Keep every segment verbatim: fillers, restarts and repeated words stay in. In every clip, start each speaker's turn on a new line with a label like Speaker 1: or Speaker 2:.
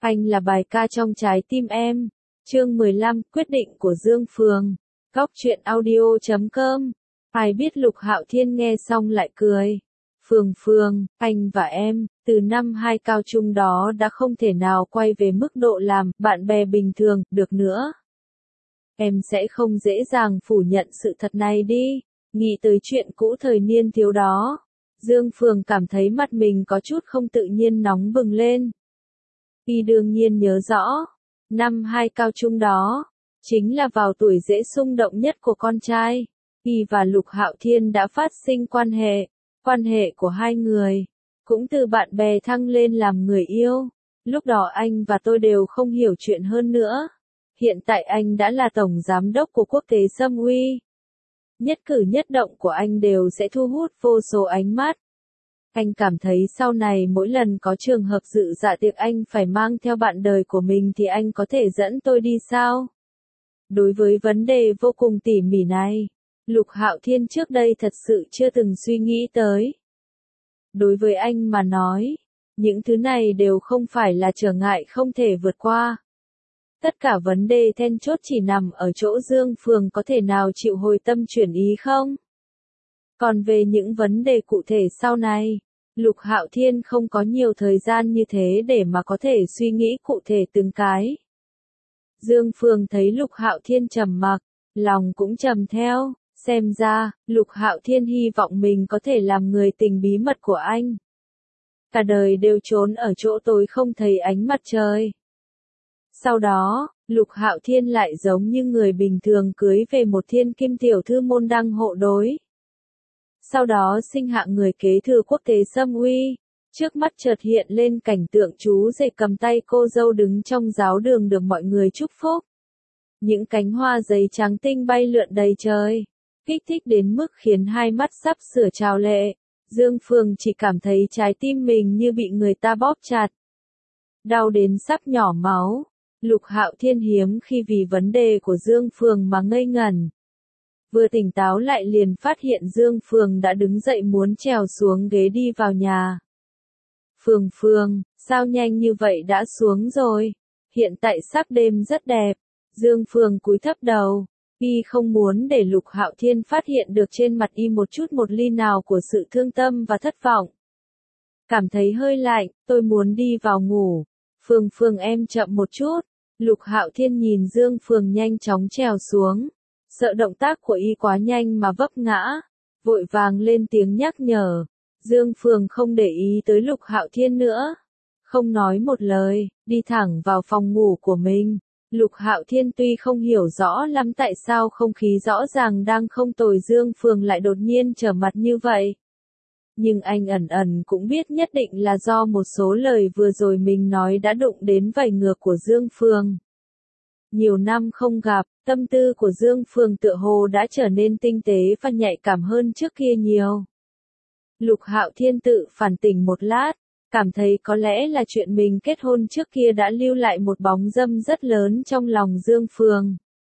Speaker 1: Anh là bài ca trong trái tim em. Chương mười lăm, quyết định của Dương Phường. Góc truyện audio chấm com. Ai biết Lục Hạo Thiên nghe xong lại cười. Phường Phường, anh và em, từ năm hai cao trung đó đã không thể nào quay về mức độ làm bạn bè bình thường được nữa. Em sẽ không dễ dàng phủ nhận sự thật này đi. Nghĩ tới chuyện cũ thời niên thiếu đó, Dương Phường cảm thấy mặt mình có chút không tự nhiên nóng bừng lên. Y đương nhiên nhớ rõ, năm hai cao trung đó, chính là vào tuổi dễ xung động nhất của con trai. Y và Lục Hạo Thiên đã phát sinh quan hệ, quan hệ của hai người, cũng từ bạn bè thăng lên làm người yêu. Lúc đó anh và tôi đều không hiểu chuyện hơn nữa. Hiện tại anh đã là tổng giám đốc của Quốc tế Sâm Uy. Nhất cử nhất động của anh đều sẽ thu hút vô số ánh mắt. Anh cảm thấy sau này mỗi lần có trường hợp dự dạ tiệc anh phải mang theo bạn đời của mình thì anh có thể dẫn tôi đi sao? Đối với vấn đề vô cùng tỉ mỉ này, Lục Hạo Thiên trước đây thật sự chưa từng suy nghĩ tới. Đối với anh mà nói, những thứ này đều không phải là trở ngại không thể vượt qua. Tất cả vấn đề then chốt chỉ nằm ở chỗ Dương Phường có thể nào chịu hồi tâm chuyển ý không? Còn về những vấn đề cụ thể sau này, Lục Hạo Thiên không có nhiều thời gian như thế để mà có thể suy nghĩ cụ thể từng cái. Dương Phường thấy Lục Hạo Thiên trầm mặc, lòng cũng trầm theo, xem ra, Lục Hạo Thiên hy vọng mình có thể làm người tình bí mật của anh. Cả đời đều trốn ở chỗ tối không thấy ánh mặt trời. Sau đó, Lục Hạo Thiên lại giống như người bình thường cưới về một thiên kim tiểu thư môn đăng hộ đối. Sau đó sinh hạ người kế thừa Quốc tế Sâm Uy, trước mắt chợt hiện lên cảnh tượng chú rể cầm tay cô dâu đứng trong giáo đường được mọi người chúc phúc. Những cánh hoa giấy trắng tinh bay lượn đầy trời, kích thích đến mức khiến hai mắt sắp sửa trào lệ. Dương Phường chỉ cảm thấy trái tim mình như bị người ta bóp chặt. Đau đến sắp nhỏ máu. Lục Hạo Thiên hiếm khi vì vấn đề của Dương Phường mà ngây ngẩn. Vừa tỉnh táo lại liền phát hiện Dương Phường đã đứng dậy muốn trèo xuống ghế đi vào nhà. Phường Phường, sao nhanh như vậy đã xuống rồi? Hiện tại sắc đêm rất đẹp. Dương Phường cúi thấp đầu. Y không muốn để Lục Hạo Thiên phát hiện được trên mặt y một chút một ly nào của sự thương tâm và thất vọng. Cảm thấy hơi lạnh, tôi muốn đi vào ngủ. Phường Phường em chậm một chút. Lục Hạo Thiên nhìn Dương Phường nhanh chóng trèo xuống. Sợ động tác của y quá nhanh mà vấp ngã. Vội vàng lên tiếng nhắc nhở. Dương Phường không để ý tới Lục Hạo Thiên nữa. Không nói một lời, đi thẳng vào phòng ngủ của mình. Lục Hạo Thiên tuy không hiểu rõ lắm tại sao không khí rõ ràng đang không tồi Dương Phường lại đột nhiên trở mặt như vậy. Nhưng anh ẩn ẩn cũng biết nhất định là do một số lời vừa rồi mình nói đã đụng đến vảy ngược của Dương Phường. Nhiều năm không gặp, tâm tư của Dương Phường tựa hồ đã trở nên tinh tế và nhạy cảm hơn trước kia nhiều. Lục Hạo Thiên tự phản tỉnh một lát, cảm thấy có lẽ là chuyện mình kết hôn trước kia đã lưu lại một bóng dâm rất lớn trong lòng Dương Phường.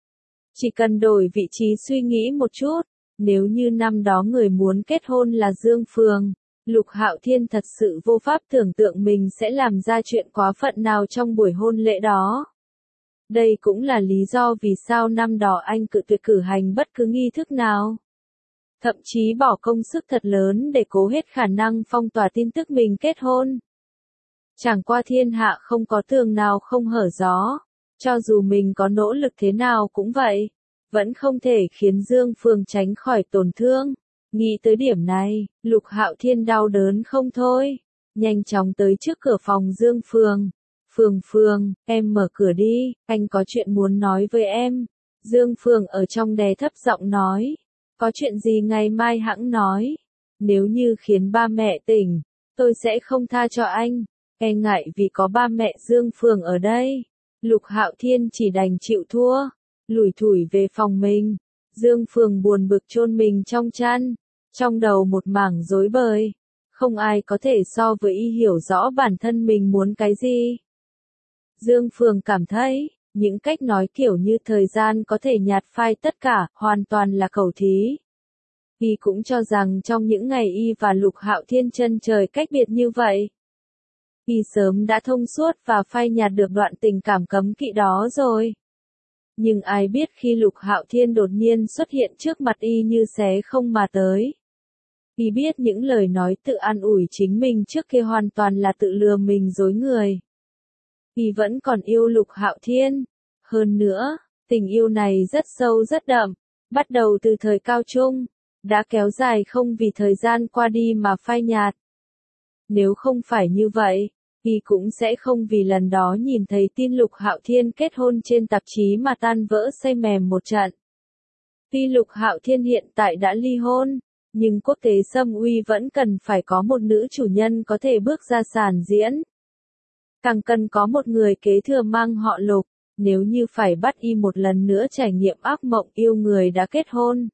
Speaker 1: Chỉ cần đổi vị trí suy nghĩ một chút, nếu như năm đó người muốn kết hôn là Dương Phường, Lục Hạo Thiên thật sự vô pháp tưởng tượng mình sẽ làm ra chuyện quá phận nào trong buổi hôn lễ đó. Đây cũng là lý do vì sao năm đó anh cự tuyệt cử hành bất cứ nghi thức nào. Thậm chí bỏ công sức thật lớn để cố hết khả năng phong tỏa tin tức mình kết hôn. Chẳng qua thiên hạ không có tường nào không hở gió, cho dù mình có nỗ lực thế nào cũng vậy, vẫn không thể khiến Dương Phường tránh khỏi tổn thương. Nghĩ tới điểm này, Lục Hạo Thiên đau đớn không thôi, nhanh chóng tới trước cửa phòng Dương Phường. Phường Phường, em mở cửa đi, anh có chuyện muốn nói với em. Dương Phường ở trong đè thấp giọng nói. Có chuyện gì ngày mai hẵng nói. Nếu như khiến ba mẹ tỉnh, tôi sẽ không tha cho anh. E ngại vì có ba mẹ Dương Phường ở đây. Lục Hạo Thiên chỉ đành chịu thua, lủi thủi về phòng mình. Dương Phường buồn bực chôn mình trong chăn, trong đầu một mảng rối bời. Không ai có thể so với y hiểu rõ bản thân mình muốn cái gì. Dương Phường cảm thấy, những cách nói kiểu như thời gian có thể nhạt phai tất cả, hoàn toàn là khẩu thí. Y cũng cho rằng trong những ngày y và Lục Hạo Thiên chân trời cách biệt như vậy, Y sớm đã thông suốt và phai nhạt được đoạn tình cảm cấm kỵ đó rồi. Nhưng ai biết khi Lục Hạo Thiên đột nhiên xuất hiện trước mặt y như xé không mà tới. Y biết những lời nói tự an ủi chính mình trước kia hoàn toàn là tự lừa mình dối người. Y vẫn còn yêu Lục Hạo Thiên. Hơn nữa, tình yêu này rất sâu rất đậm, bắt đầu từ thời cao trung, đã kéo dài không vì thời gian qua đi mà phai nhạt. Nếu không phải như vậy, Y cũng sẽ không vì lần đó nhìn thấy tin Lục Hạo Thiên kết hôn trên tạp chí mà tan vỡ say mềm một trận. Tuy Lục Hạo Thiên hiện tại đã ly hôn, nhưng quốc tế Sâm Uy vẫn cần phải có một nữ chủ nhân có thể bước ra sàn diễn. Càng cần có một người kế thừa mang họ Lục, nếu như phải bắt Y một lần nữa trải nghiệm ác mộng yêu người đã kết hôn.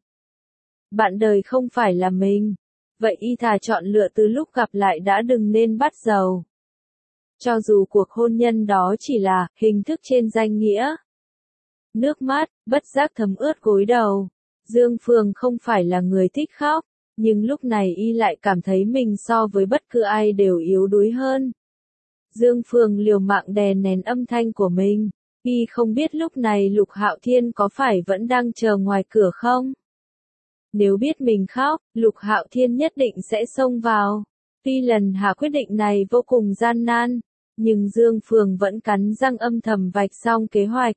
Speaker 1: Bạn đời không phải là mình, vậy Y thà chọn lựa từ lúc gặp lại đã đừng nên bắt dầu. Cho dù cuộc hôn nhân đó chỉ là hình thức trên danh nghĩa. Nước mắt, bất giác thấm ướt gối đầu. Dương Phương không phải là người thích khóc, nhưng lúc này Y lại cảm thấy mình so với bất cứ ai đều yếu đuối hơn. Dương Phương liều mạng đè nén âm thanh của mình. Y không biết lúc này Lục Hạo Thiên có phải vẫn đang chờ ngoài cửa không? Nếu biết mình khóc, Lục Hạo Thiên nhất định sẽ xông vào. Tuy lần hạ quyết định này vô cùng gian nan, nhưng Dương Phương vẫn cắn răng âm thầm vạch xong kế hoạch.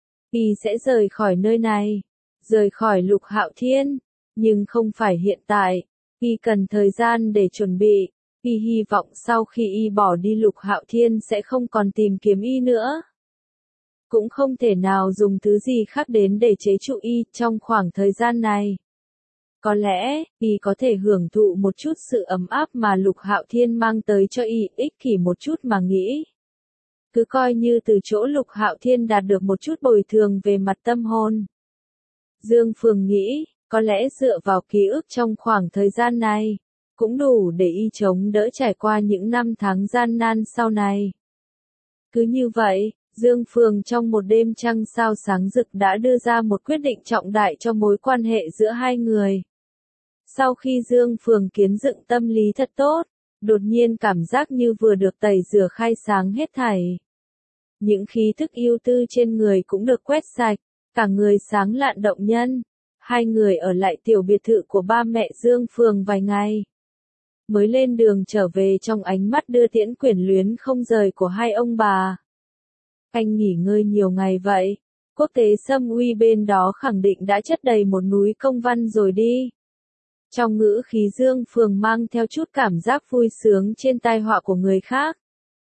Speaker 1: Y sẽ rời khỏi nơi này, rời khỏi Lục Hạo Thiên, nhưng không phải hiện tại. Y cần thời gian để chuẩn bị. Y hy vọng sau khi Y bỏ đi Lục Hạo Thiên sẽ không còn tìm kiếm Y nữa. Cũng không thể nào dùng thứ gì khác đến để chế trụ Y trong khoảng thời gian này. Có lẽ, Y có thể hưởng thụ một chút sự ấm áp mà Lục Hạo Thiên mang tới cho Y, ích kỷ một chút mà nghĩ. Cứ coi như từ chỗ Lục Hạo Thiên đạt được một chút bồi thường về mặt tâm hồn. Dương Phương nghĩ, có lẽ dựa vào ký ức trong khoảng thời gian này, cũng đủ để Y chống đỡ trải qua những năm tháng gian nan sau này. Cứ như vậy, Dương Phương trong một đêm trăng sao sáng rực đã đưa ra một quyết định trọng đại cho mối quan hệ giữa hai người. Sau khi Dương Phương kiến dựng tâm lý thật tốt, đột nhiên cảm giác như vừa được tẩy rửa khai sáng hết thảy. Những khí thức yêu tư trên người cũng được quét sạch, cả người sáng lạn động nhân. Hai người ở lại tiểu biệt thự của ba mẹ Dương Phương vài ngày. Mới lên đường trở về trong ánh mắt đưa tiễn quyển luyến không rời của hai ông bà. Anh nghỉ ngơi nhiều ngày vậy, quốc tế Sâm Uy bên đó khẳng định đã chất đầy một núi công văn rồi đi. Trong ngữ khí Dương Phương mang theo chút cảm giác vui sướng trên tai họa của người khác.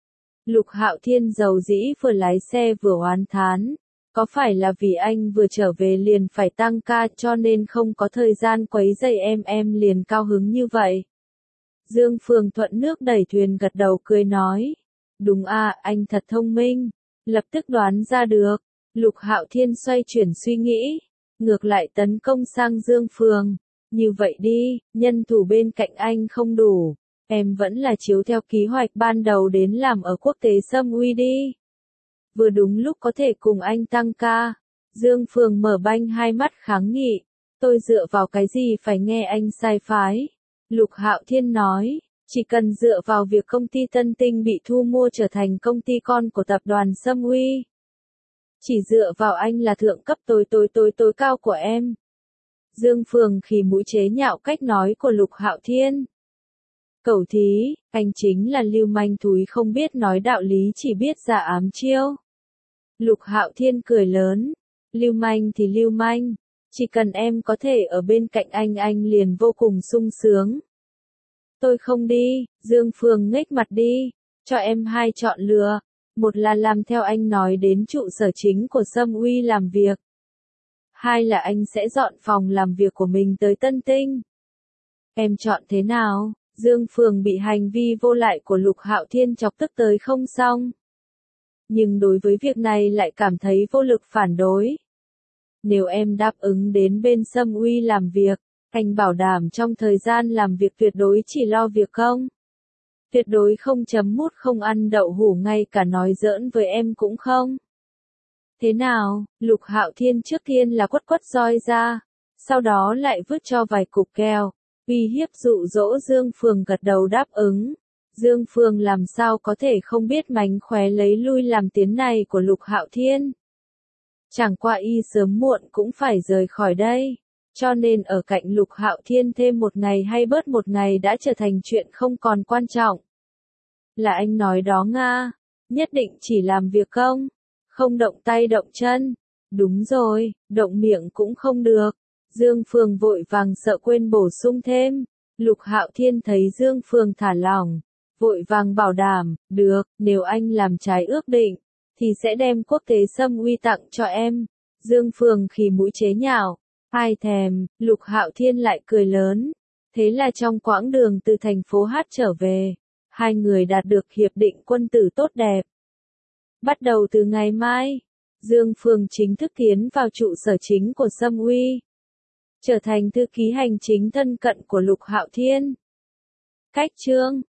Speaker 1: Lục Hạo Thiên giàu dĩ vừa lái xe vừa oán thán. Có phải là vì anh vừa trở về liền phải tăng ca cho nên không có thời gian quấy rầy em em liền cao hứng như vậy? Dương Phương thuận nước đẩy thuyền gật đầu cười nói. Đúng à, anh thật thông minh. Lập tức đoán ra được. Lục Hạo Thiên xoay chuyển suy nghĩ. Ngược lại tấn công sang Dương Phương. Như vậy đi, nhân thủ bên cạnh anh không đủ. Em vẫn là chiếu theo kế hoạch ban đầu đến làm ở quốc tế Sâm Uy đi. Vừa đúng lúc có thể cùng anh tăng ca. Dương Phương mở banh hai mắt kháng nghị. Tôi dựa vào cái gì phải nghe anh sai phái. Lục Hạo Thiên nói, chỉ cần dựa vào việc công ty Tân Tinh bị thu mua trở thành công ty con của tập đoàn Sâm Uy. Chỉ dựa vào anh là thượng cấp tối tối tối tối cao của em. Dương Phương khi mũi chế nhạo cách nói của Lục Hạo Thiên. Cẩu thí, anh chính là lưu manh thúi không biết nói đạo lý chỉ biết giả ám chiêu. Lục Hạo Thiên cười lớn. Lưu manh thì lưu manh. Chỉ cần em có thể ở bên cạnh anh anh liền vô cùng sung sướng. Tôi không đi, Dương Phương nghếch mặt đi. Cho em hai chọn lựa. Một là làm theo anh nói đến trụ sở chính của Sâm Uy làm việc. Hai là anh sẽ dọn phòng làm việc của mình tới Tân Tinh. Em chọn thế nào? Dương Phương bị hành vi vô lại của Lục Hạo Thiên chọc tức tới không xong. Nhưng đối với việc này lại cảm thấy vô lực phản đối. Nếu em đáp ứng đến bên Sâm Uy làm việc, anh bảo đảm trong thời gian làm việc tuyệt đối chỉ lo việc không. Tuyệt đối không chấm mút không ăn đậu hũ ngay cả nói giỡn với em cũng không. Thế nào, Lục Hạo Thiên trước tiên là quất quất roi ra, sau đó lại vứt cho vài cục keo, uy hiếp dụ dỗ Dương Phương gật đầu đáp ứng. Dương Phương làm sao có thể không biết mánh khóe lấy lui làm tiến này của Lục Hạo Thiên. Chẳng qua y sớm muộn cũng phải rời khỏi đây. Cho nên ở cạnh Lục Hạo Thiên thêm một ngày hay bớt một ngày đã trở thành chuyện không còn quan trọng. Là anh nói đó Nga, nhất định chỉ làm việc công, không động tay động chân. Đúng rồi, động miệng cũng không được. Dương Phương vội vàng sợ quên bổ sung thêm. Lục Hạo Thiên thấy Dương Phương thả lỏng, vội vàng bảo đảm, được, nếu anh làm trái ước định, thì sẽ đem quốc tế sâm uy tặng cho em. Dương Phương khì mũi chế nhạo, ai thèm, Lục Hạo Thiên lại cười lớn. Thế là trong quãng đường từ thành phố Hát trở về, hai người đạt được hiệp định quân tử tốt đẹp. Bắt đầu từ ngày mai, Dương Phương chính thức tiến vào trụ sở chính của Sâm Uy, trở thành thư ký hành chính thân cận của Lục Hạo Thiên. Cách chương